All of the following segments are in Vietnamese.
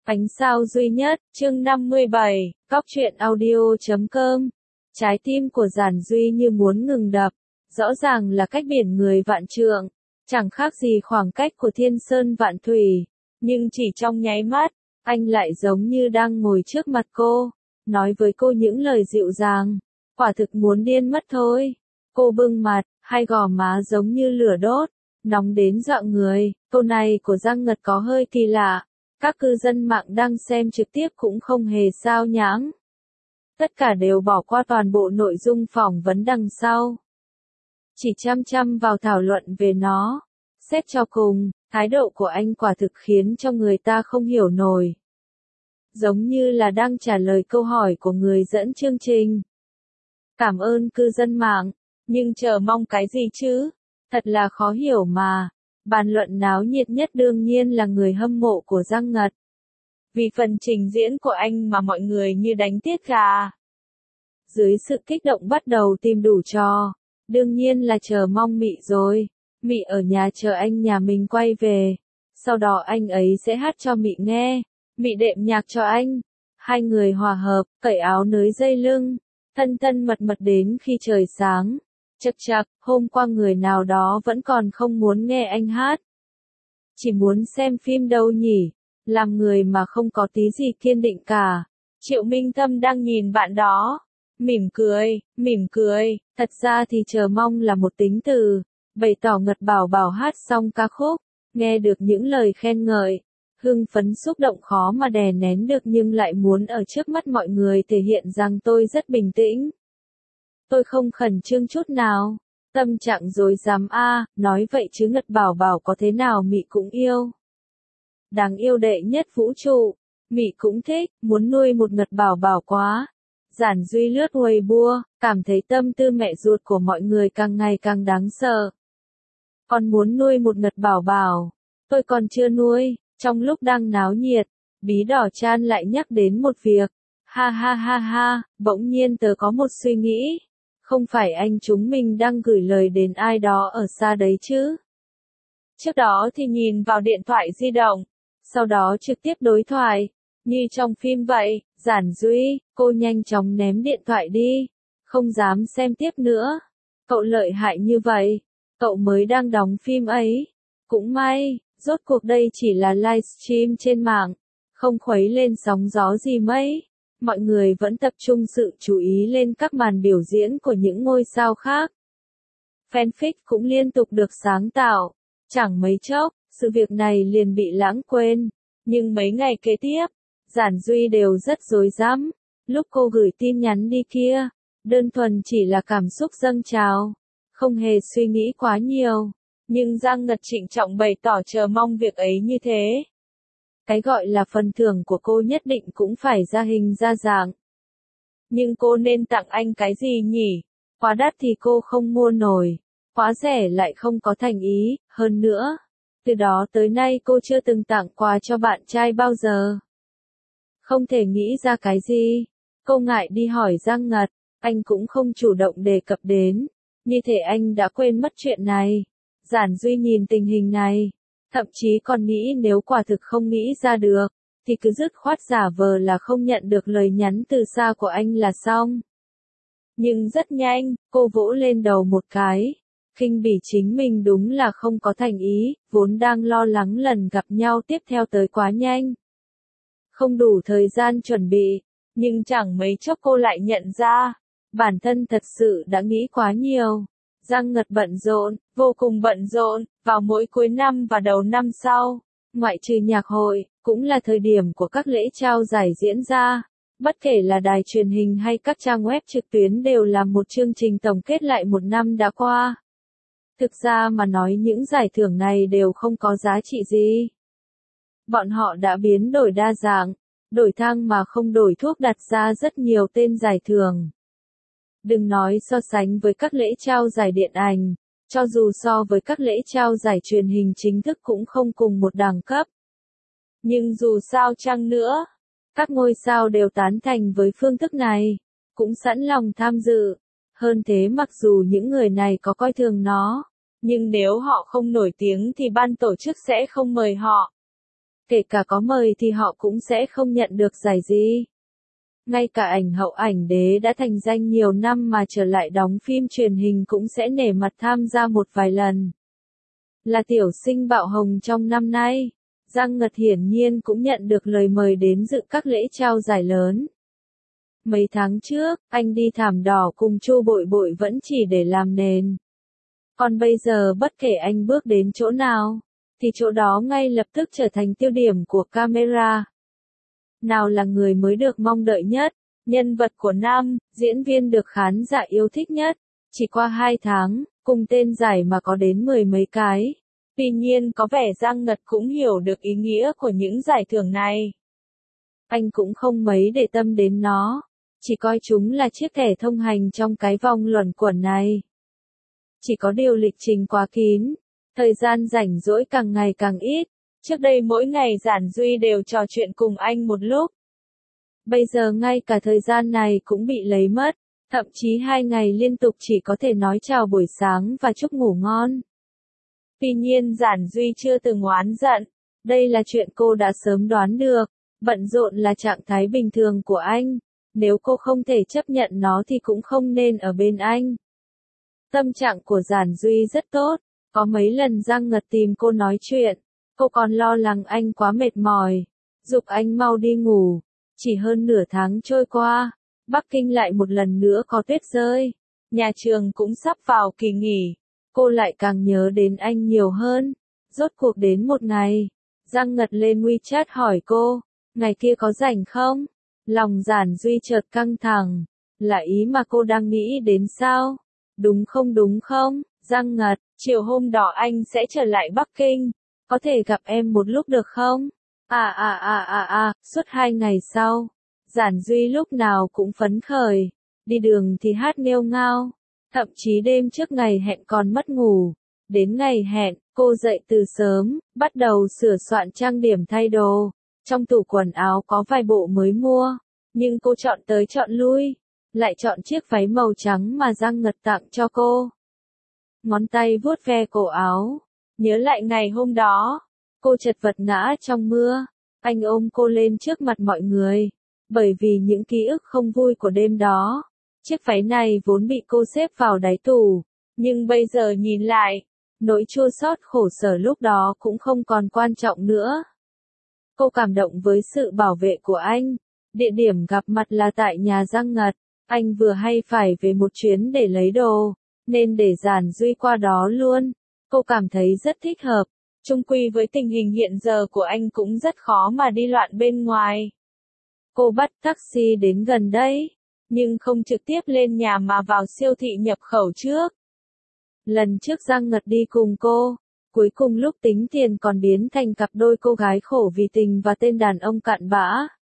Ánh sao duy nhất, chương 57, Cóc truyện audio.com. Trái tim của Giản Duy như muốn ngừng đập, rõ ràng là cách biển người vạn trượng, chẳng khác gì khoảng cách của thiên sơn vạn thủy, nhưng chỉ trong nháy mắt, anh lại giống như đang ngồi trước mặt cô, nói với cô những lời dịu dàng, quả thực muốn điên mất thôi. Cô bưng mặt, hai gò má giống như lửa đốt, nóng đến dọa người, câu này của Giang Ngật có hơi kỳ lạ. Các cư dân mạng đang xem trực tiếp cũng không hề sao nhãng. Tất cả đều bỏ qua toàn bộ nội dung phỏng vấn đằng sau. Chỉ chăm chăm vào thảo luận về nó. Xét cho cùng, thái độ của anh quả thực khiến cho người ta không hiểu nổi. Giống như là đang trả lời câu hỏi của người dẫn chương trình. Cảm ơn cư dân mạng, nhưng chờ mong cái gì chứ? Thật là khó hiểu mà. Bàn luận náo nhiệt nhất đương nhiên là người hâm mộ của Giang Ngật. Vì phần trình diễn của anh mà mọi người như đánh tiết gà. Dưới sự kích động bắt đầu tìm đủ trò. Đương nhiên là chờ mong Mị rồi. Mị ở nhà chờ anh nhà mình quay về. Sau đó anh ấy sẽ hát cho Mị nghe. Mị đệm nhạc cho anh. Hai người hòa hợp, cởi áo nới dây lưng. Thân thân mật mật đến khi trời sáng. Chậc chậc, hôm qua người nào đó vẫn còn không muốn nghe anh hát. Chỉ muốn xem phim đâu nhỉ, làm người mà không có tí gì kiên định cả. Triệu Minh Thâm đang nhìn bạn đó, mỉm cười, thật ra thì chờ mong là một tính từ, bày tỏ Ngật Bảo Bảo hát xong ca khúc, nghe được những lời khen ngợi, hưng phấn xúc động khó mà đè nén được nhưng lại muốn ở trước mắt mọi người thể hiện rằng tôi rất bình tĩnh. Tôi không khẩn trương chút nào, tâm trạng rối rắm nói vậy chứ Ngật Bảo Bảo có thế nào Mị cũng yêu. Đáng yêu đệ nhất vũ trụ, Mị cũng thích, muốn nuôi một Ngật Bảo Bảo quá. Giản Duy lướt Weibo, cảm thấy tâm tư mẹ ruột của mọi người càng ngày càng đáng sợ. Con muốn nuôi một Ngật Bảo Bảo, tôi còn chưa nuôi, trong lúc đang náo nhiệt, Bí Đỏ Chan lại nhắc đến một việc. Ha ha ha ha, bỗng nhiên tớ có một suy nghĩ. Không phải anh chúng mình đang gửi lời đến ai đó ở xa đấy chứ? Trước đó thì nhìn vào điện thoại di động, sau đó trực tiếp đối thoại, như trong phim vậy. Giản Duy, cô nhanh chóng ném điện thoại đi, không dám xem tiếp nữa. Cậu lợi hại như vậy, cậu mới đang đóng phim ấy. Cũng may, rốt cuộc đây chỉ là livestream trên mạng, không khuấy lên sóng gió gì mấy. Mọi người vẫn tập trung sự chú ý lên các màn biểu diễn của những ngôi sao khác. Fanfic cũng liên tục được sáng tạo. Chẳng mấy chốc, sự việc này liền bị lãng quên. Nhưng mấy ngày kế tiếp, Giản Duy đều rất rối rắm. Lúc cô gửi tin nhắn đi kia, đơn thuần chỉ là cảm xúc dâng trào. Không hề suy nghĩ quá nhiều. Nhưng Giang Ngật trịnh trọng bày tỏ chờ mong việc ấy như thế. Cái gọi là phần thưởng của cô nhất định cũng phải ra hình ra dạng. Nhưng cô nên tặng anh cái gì nhỉ? Quá đắt thì cô không mua nổi. Quá rẻ lại không có thành ý, hơn nữa. Từ đó tới nay cô chưa từng tặng quà cho bạn trai bao giờ. Không thể nghĩ ra cái gì. Cô ngại đi hỏi Giang Ngật, anh cũng không chủ động đề cập đến. Như thể anh đã quên mất chuyện này. Giản Duy nhìn tình hình này. Thậm chí còn nghĩ nếu quả thực không nghĩ ra được, thì cứ dứt khoát giả vờ là không nhận được lời nhắn từ xa của anh là xong. Nhưng rất nhanh, cô vỗ lên đầu một cái. Khinh bỉ chính mình đúng là không có thành ý, vốn đang lo lắng lần gặp nhau tiếp theo tới quá nhanh. Không đủ thời gian chuẩn bị, nhưng chẳng mấy chốc cô lại nhận ra, bản thân thật sự đã nghĩ quá nhiều. Giang Ngật bận rộn, vô cùng bận rộn, vào mỗi cuối năm và đầu năm sau, ngoại trừ nhạc hội, cũng là thời điểm của các lễ trao giải diễn ra. Bất kể là đài truyền hình hay các trang web trực tuyến đều là một chương trình tổng kết lại một năm đã qua. Thực ra mà nói những giải thưởng này đều không có giá trị gì. Bọn họ đã biến đổi đa dạng, đổi thang mà không đổi thuốc đặt ra rất nhiều tên giải thưởng. Đừng nói so sánh với các lễ trao giải điện ảnh, cho dù so với các lễ trao giải truyền hình chính thức cũng không cùng một đẳng cấp. Nhưng dù sao chăng nữa, các ngôi sao đều tán thành với phương thức này, cũng sẵn lòng tham dự. Hơn thế mặc dù những người này có coi thường nó, nhưng nếu họ không nổi tiếng thì ban tổ chức sẽ không mời họ. Kể cả có mời thì họ cũng sẽ không nhận được giải gì. Ngay cả ảnh hậu ảnh đế đã thành danh nhiều năm mà trở lại đóng phim truyền hình cũng sẽ nể mặt tham gia một vài lần. Là tiểu sinh bạo hồng trong năm nay, Giang Ngật hiển nhiên cũng nhận được lời mời đến dự các lễ trao giải lớn. Mấy tháng trước, anh đi Thảm Đỏ cùng Chu Bội Bội vẫn chỉ để làm nền. Còn bây giờ bất kể anh bước đến chỗ nào, thì chỗ đó ngay lập tức trở thành tiêu điểm của camera. Nào là người mới được mong đợi nhất, nhân vật của năm, diễn viên được khán giả yêu thích nhất. Chỉ qua 2 tháng, cùng tên giải mà có đến 10 mấy cái. Tuy nhiên có vẻ Giang Ngật cũng hiểu được ý nghĩa của những giải thưởng này. Anh cũng không mấy để tâm đến nó, chỉ coi chúng là chiếc thẻ thông hành trong cái vòng luẩn quẩn này. Chỉ có điều lịch trình quá kín, thời gian rảnh rỗi càng ngày càng ít. Trước đây mỗi ngày Giản Duy đều trò chuyện cùng anh một lúc. Bây giờ ngay cả thời gian này cũng bị lấy mất, thậm chí 2 ngày liên tục chỉ có thể nói chào buổi sáng và chúc ngủ ngon. Tuy nhiên Giản Duy chưa từng oán giận, đây là chuyện cô đã sớm đoán được, bận rộn là trạng thái bình thường của anh, nếu cô không thể chấp nhận nó thì cũng không nên ở bên anh. Tâm trạng của Giản Duy rất tốt, có mấy lần Giang Ngật tìm cô nói chuyện, cô còn lo lắng anh quá mệt mỏi, giục anh mau đi ngủ. Chỉ hơn nửa tháng trôi qua, Bắc Kinh lại một lần nữa có tuyết rơi, nhà trường cũng sắp vào kỳ nghỉ, cô lại càng nhớ đến anh nhiều hơn. Rốt cuộc đến một ngày, Giang Ngật lên WeChat hỏi cô, ngày kia có rảnh không? Lòng Giản Duy chợt căng thẳng, là ý mà cô đang nghĩ đến sao? Đúng không, Giang Ngật, chiều hôm đó anh sẽ trở lại Bắc Kinh, có thể gặp em một lúc được không? Suốt 2 ngày sau, Giản Duy lúc nào cũng phấn khởi, đi đường thì hát nghêu ngao, thậm chí đêm trước ngày hẹn còn mất ngủ. Đến ngày hẹn, cô dậy từ sớm, bắt đầu sửa soạn trang điểm thay đồ. Trong tủ quần áo có vài bộ mới mua, nhưng cô chọn tới chọn lui, lại chọn chiếc váy màu trắng mà Giang Ngật tặng cho cô. Ngón tay vuốt ve cổ áo, nhớ lại ngày hôm đó, cô chật vật ngã trong mưa, anh ôm cô lên trước mặt mọi người, bởi vì những ký ức không vui của đêm đó. Chiếc váy này vốn bị cô xếp vào đáy tủ, nhưng bây giờ nhìn lại, nỗi chua xót khổ sở lúc đó cũng không còn quan trọng nữa. Cô cảm động với sự bảo vệ của anh. Địa điểm gặp mặt là tại nhà Giang Ngật, anh vừa hay phải về một chuyến để lấy đồ, nên để Giản Duy qua đó luôn. Cô cảm thấy rất thích hợp. Chung quy với tình hình hiện giờ của anh cũng rất khó mà đi loạn bên ngoài. Cô bắt taxi đến gần đây, nhưng không trực tiếp lên nhà mà vào siêu thị nhập khẩu trước. Lần trước Giang Ngật đi cùng cô, cuối cùng lúc tính tiền còn biến thành cặp đôi cô gái khổ vì tình và tên đàn ông cặn bã.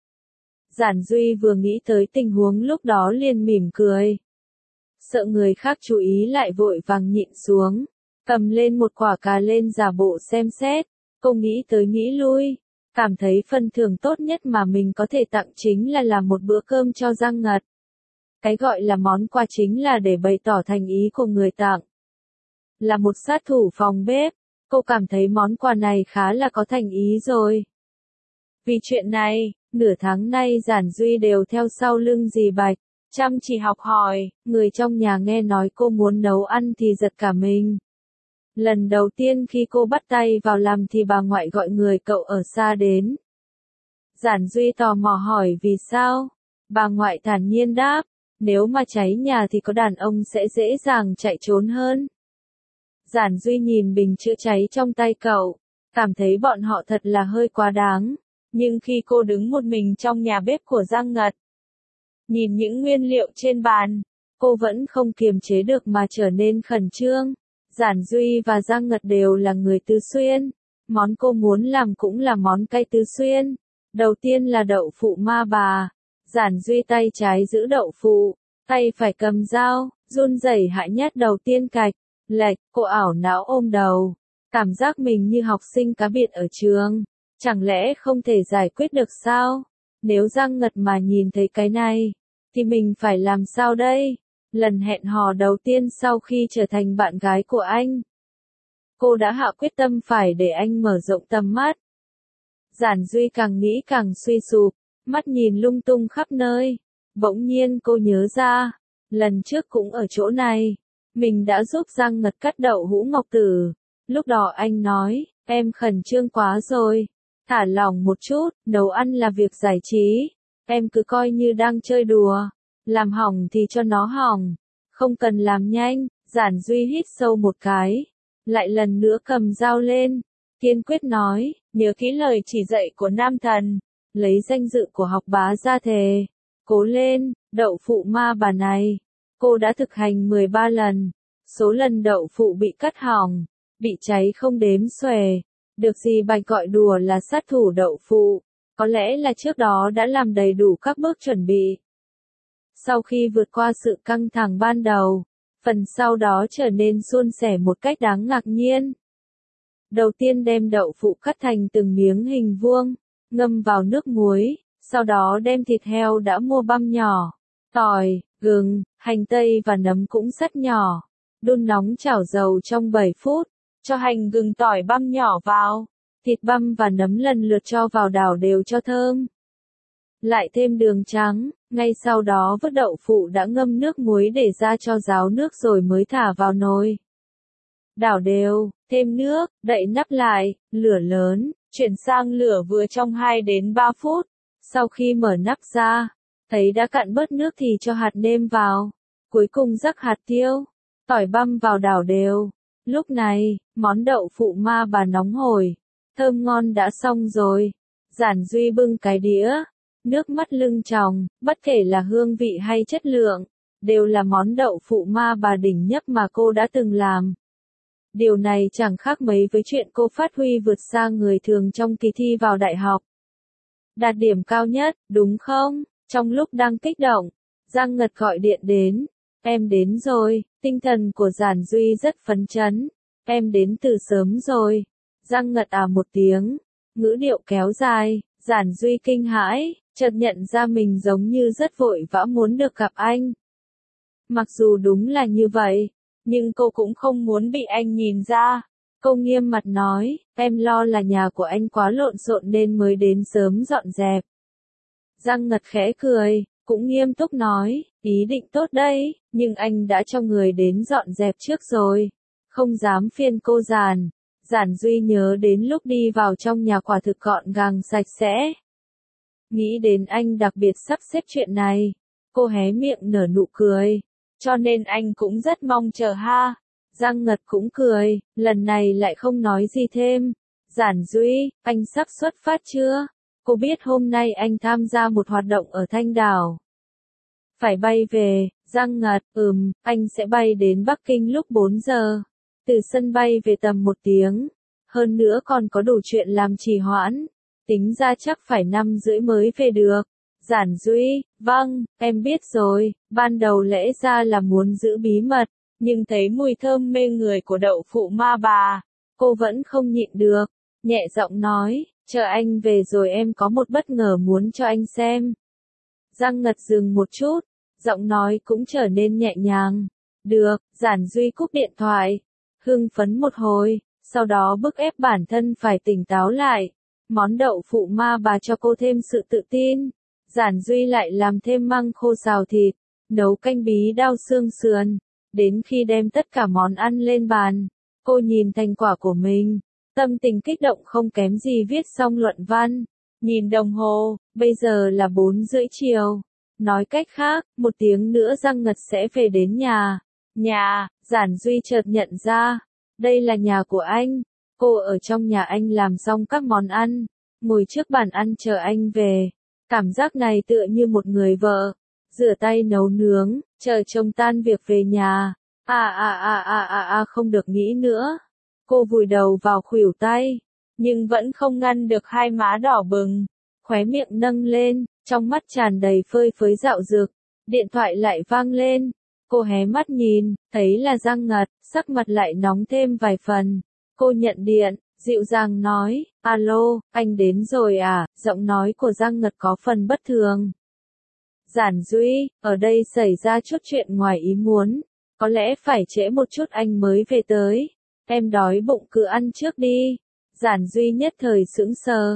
Giản Duy vừa nghĩ tới tình huống lúc đó liền mỉm cười. Sợ người khác chú ý lại vội vàng nhịn xuống, cầm lên một quả cà lên giả bộ xem xét. Cô nghĩ tới nghĩ lui, cảm thấy phần thưởng tốt nhất mà mình có thể tặng chính là làm một bữa cơm cho Giang Ngật. Cái gọi là món quà chính là để bày tỏ thành ý của người tặng. Là một sát thủ phòng bếp, cô cảm thấy món quà này khá là có thành ý rồi. Vì chuyện này, nửa tháng nay Giản Duy đều theo sau lưng dì Bạch, chăm chỉ học hỏi. Người trong nhà nghe nói cô muốn nấu ăn thì giật cả mình. Lần đầu tiên khi cô bắt tay vào làm thì bà ngoại gọi người cậu ở xa đến. Giản Duy tò mò hỏi vì sao? Bà ngoại thản nhiên đáp, nếu mà cháy nhà thì có đàn ông sẽ dễ dàng chạy trốn hơn. Giản Duy nhìn bình chữa cháy trong tay cậu, cảm thấy bọn họ thật là hơi quá đáng. Nhưng khi cô đứng một mình trong nhà bếp của Giang Ngật, nhìn những nguyên liệu trên bàn, cô vẫn không kiềm chế được mà trở nên khẩn trương. Giản Duy và Giang Ngật đều là người Tứ Xuyên. Món cô muốn làm cũng là món cay Tứ Xuyên. Đầu tiên là đậu phụ ma bà. Giản Duy tay trái giữ đậu phụ, tay phải cầm dao, run rẩy hạ nhát đầu tiên cạch, lệch, cô ảo não ôm đầu. Cảm giác mình như học sinh cá biệt ở trường. Chẳng lẽ không thể giải quyết được sao? Nếu Giang Ngật mà nhìn thấy cái này, thì mình phải làm sao đây? Lần hẹn hò đầu tiên sau khi trở thành bạn gái của anh, cô đã hạ quyết tâm phải để anh mở rộng tầm mắt. Giản Duy càng nghĩ càng suy sụp, mắt nhìn lung tung khắp nơi. Bỗng nhiên cô nhớ ra, lần trước cũng ở chỗ này, mình đã giúp Giang Ngật cắt đậu hũ ngọc tử. Lúc đó anh nói, em khẩn trương quá rồi, thả lỏng một chút, nấu ăn là việc giải trí, em cứ coi như đang chơi đùa, làm hỏng thì cho nó hỏng, không cần làm nhanh. Giản Duy hít sâu một cái, lại lần nữa cầm dao lên, kiên quyết nói, nhớ kỹ lời chỉ dạy của Nam Thần, lấy danh dự của học bá ra thề, cố lên. Đậu phụ ma bà này, cô đã thực hành 13 lần, số lần đậu phụ bị cắt hỏng, bị cháy không đếm xuể, được gì Bạch gọi đùa là sát thủ đậu phụ, có lẽ là trước đó đã làm đầy đủ các bước chuẩn bị. Sau khi vượt qua sự căng thẳng ban đầu, phần sau đó trở nên suôn sẻ một cách đáng ngạc nhiên. Đầu tiên đem đậu phụ cắt thành từng miếng hình vuông, ngâm vào nước muối, sau đó đem thịt heo đã mua băm nhỏ, tỏi, gừng, hành tây và nấm cũng rất nhỏ, đun nóng chảo dầu trong 7 phút, cho hành gừng tỏi băm nhỏ vào, thịt băm và nấm lần lượt cho vào đảo đều cho thơm. Lại thêm đường trắng, ngay sau đó vớt đậu phụ đã ngâm nước muối để ra cho ráo nước rồi mới thả vào nồi. Đảo đều, thêm nước, đậy nắp lại, lửa lớn, chuyển sang lửa vừa trong 2 đến 3 phút. Sau khi mở nắp ra, thấy đã cạn bớt nước thì cho hạt nêm vào, cuối cùng rắc hạt tiêu, tỏi băm vào đảo đều. Lúc này, món đậu phụ ma bà nóng hổi, thơm ngon đã xong rồi. Giản Duy bưng cái đĩa, nước mắt lưng tròng, bất kể là hương vị hay chất lượng, đều là món đậu phụ ma bà đỉnh nhất mà cô đã từng làm. Điều này chẳng khác mấy với chuyện cô phát huy vượt xa người thường trong kỳ thi vào đại học. Đạt điểm cao nhất, đúng không? Trong lúc đang kích động, Giang Ngật gọi điện đến. Em đến rồi, tinh thần của Giản Duy rất phấn chấn. Em đến từ sớm rồi. Giang Ngật một tiếng, ngữ điệu kéo dài, Giản Duy kinh hãi, chợt nhận ra mình giống như rất vội vã muốn được gặp anh. Mặc dù đúng là như vậy, nhưng cô cũng không muốn bị anh nhìn ra. Cô nghiêm mặt nói, em lo là nhà của anh quá lộn xộn nên mới đến sớm dọn dẹp. Giang Ngật khẽ cười, cũng nghiêm túc nói, ý định tốt đấy, nhưng anh đã cho người đến dọn dẹp trước rồi, không dám phiền cô Giản. Giản Duy nhớ đến lúc đi vào trong nhà quả thực gọn gàng sạch sẽ. Nghĩ đến anh đặc biệt sắp xếp chuyện này, cô hé miệng nở nụ cười, cho nên anh cũng rất mong chờ ha. Giang Ngật cũng cười, lần này lại không nói gì thêm. Giản Duy, anh sắp xuất phát chưa? Cô biết hôm nay anh tham gia một hoạt động ở Thanh Đảo. Phải bay về. Giang Ngật, anh sẽ bay đến Bắc Kinh lúc 4 giờ. Từ sân bay về tầm 1 tiếng. Hơn nữa còn có đủ chuyện làm trì hoãn. Tính ra chắc phải 5:30 mới về được. Giản Duy, vâng, em biết rồi, ban đầu lẽ ra là muốn giữ bí mật, nhưng thấy mùi thơm mê người của đậu phụ ma bà, cô vẫn không nhịn được, nhẹ giọng nói, chờ anh về rồi em có một bất ngờ muốn cho anh xem. Giang Ngật dừng một chút, giọng nói cũng trở nên nhẹ nhàng. Được. Giản Duy cúp điện thoại, hưng phấn một hồi, sau đó bức ép bản thân phải tỉnh táo lại. Món đậu phụ ma bà cho cô thêm sự tự tin. Giản Duy lại làm thêm măng khô xào thịt, nấu canh bí đao xương sườn. Đến khi đem tất cả món ăn lên bàn, cô nhìn thành quả của mình, tâm tình kích động không kém gì viết xong luận văn. Nhìn đồng hồ, bây giờ là 4:30 chiều. Nói cách khác, 1 tiếng nữa Giang Ngật sẽ về đến nhà. Nhà, Giản Duy chợt nhận ra, đây là nhà của anh. Cô ở trong nhà anh làm xong các món ăn, ngồi trước bàn ăn chờ anh về. Cảm giác này tựa như một người vợ, rửa tay nấu nướng, chờ chồng tan việc về nhà. Không được nghĩ nữa. Cô vùi đầu vào khuỷu tay, nhưng vẫn không ngăn được hai má đỏ bừng, khóe miệng nâng lên, trong mắt tràn đầy phơi phới dạo dực. Điện thoại lại vang lên, cô hé mắt nhìn, thấy là Giang Ngật, sắc mặt lại nóng thêm vài phần. Cô nhận điện, dịu dàng nói, alo, anh đến rồi à? Giọng nói của Giang Ngật có phần bất thường. Giản Duy, ở đây xảy ra chút chuyện ngoài ý muốn, có lẽ phải trễ một chút anh mới về tới. Em đói bụng cứ ăn trước đi. Giản Duy nhất thời sững sờ.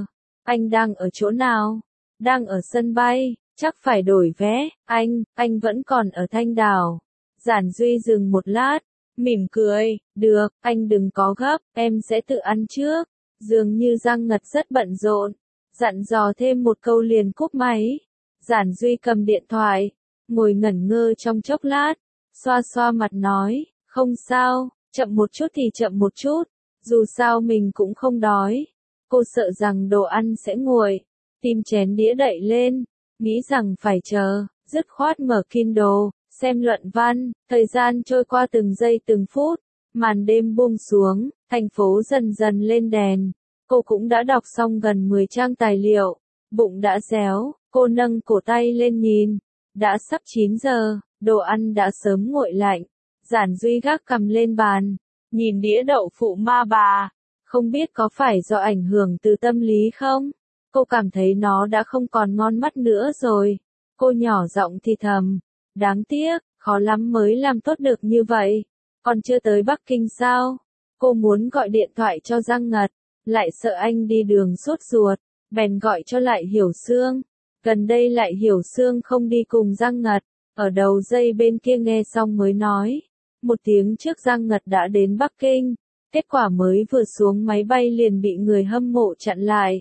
Anh đang ở chỗ nào? Đang ở sân bay, chắc phải đổi vé, anh vẫn còn ở Thanh Đảo. Giản Duy dừng một lát, mỉm cười, được, anh đừng có gấp, em sẽ tự ăn trước. Dường như Giang Ngật rất bận rộn, dặn dò thêm một câu liền cúp máy. Giản Duy cầm điện thoại, ngồi ngẩn ngơ trong chốc lát, xoa xoa mặt nói, không sao, chậm một chút thì chậm một chút, dù sao mình cũng không đói. Cô sợ rằng đồ ăn sẽ nguội, tìm chén đĩa đậy lên, nghĩ rằng phải chờ, dứt khoát mở Kindle, xem luận văn, thời gian trôi qua từng giây từng phút, màn đêm buông xuống, thành phố dần dần lên đèn. Cô cũng đã đọc xong gần 10 trang tài liệu, bụng đã réo, cô nâng cổ tay lên nhìn, đã sắp 9 giờ, đồ ăn đã sớm nguội lạnh. Giản Duy gác cầm lên bàn, nhìn đĩa đậu phụ ma bà, không biết có phải do ảnh hưởng từ tâm lý không? Cô cảm thấy nó đã không còn ngon mắt nữa rồi. Cô nhỏ giọng thì thầm, đáng tiếc, khó lắm mới làm tốt được như vậy. Còn chưa tới Bắc Kinh sao? Cô muốn gọi điện thoại cho Giang Ngật, lại sợ anh đi đường sốt ruột, bèn gọi cho Lại Hiểu Xương. Gần đây Lại Hiểu Xương không đi cùng Giang Ngật, ở đầu dây bên kia nghe xong mới nói. Một tiếng trước Giang Ngật đã đến Bắc Kinh, kết quả mới vừa xuống máy bay liền bị người hâm mộ chặn lại.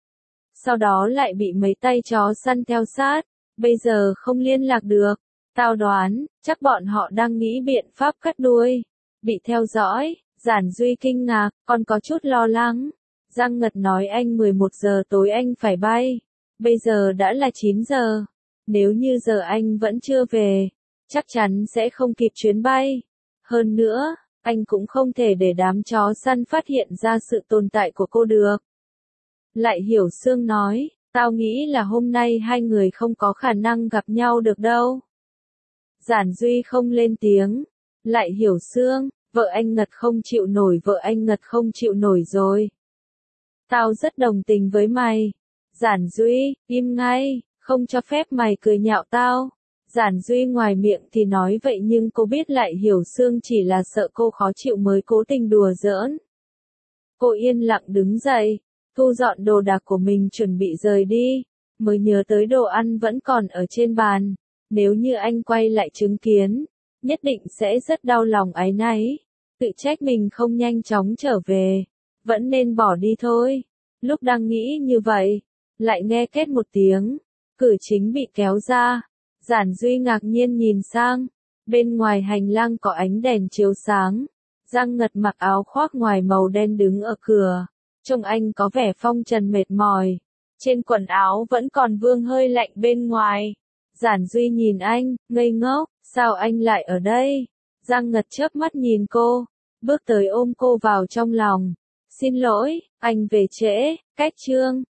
Sau đó lại bị mấy tay chó săn theo sát, bây giờ không liên lạc được. Tao đoán, chắc bọn họ đang nghĩ biện pháp cắt đuôi. Bị theo dõi, Giản Duy kinh ngạc, còn có chút lo lắng. Giang Ngật nói anh 11 giờ tối anh phải bay. Bây giờ đã là 9 giờ. Nếu như giờ anh vẫn chưa về, chắc chắn sẽ không kịp chuyến bay. Hơn nữa, anh cũng không thể để đám chó săn phát hiện ra sự tồn tại của cô được. Lại Hiểu Xương nói, tao nghĩ là hôm nay hai người không có khả năng gặp nhau được đâu. Giản Duy không lên tiếng. Lại Hiểu Xương, vợ anh Ngật không chịu nổi, vợ anh Ngật không chịu nổi rồi. Tao rất đồng tình với mày. Giản Duy, im ngay, không cho phép mày cười nhạo tao. Giản Duy ngoài miệng thì nói vậy nhưng cô biết Lại Hiểu Xương chỉ là sợ cô khó chịu mới cố tình đùa giỡn. Cô yên lặng đứng dậy, thu dọn đồ đạc của mình chuẩn bị rời đi, mới nhớ tới đồ ăn vẫn còn ở trên bàn. Nếu như anh quay lại chứng kiến, nhất định sẽ rất đau lòng áy náy, tự trách mình không nhanh chóng trở về, vẫn nên bỏ đi thôi. Lúc đang nghĩ như vậy, lại nghe két một tiếng, cửa chính bị kéo ra. Giản Duy ngạc nhiên nhìn sang, bên ngoài hành lang có ánh đèn chiếu sáng. Giang Ngật mặc áo khoác ngoài màu đen đứng ở cửa, trông anh có vẻ phong trần mệt mỏi, trên quần áo vẫn còn vương hơi lạnh bên ngoài. Giản Duy nhìn anh, ngây ngốc, sao anh lại ở đây? Giang Ngật chớp mắt nhìn cô, bước tới ôm cô vào trong lòng. Xin lỗi, anh về trễ, cách chương.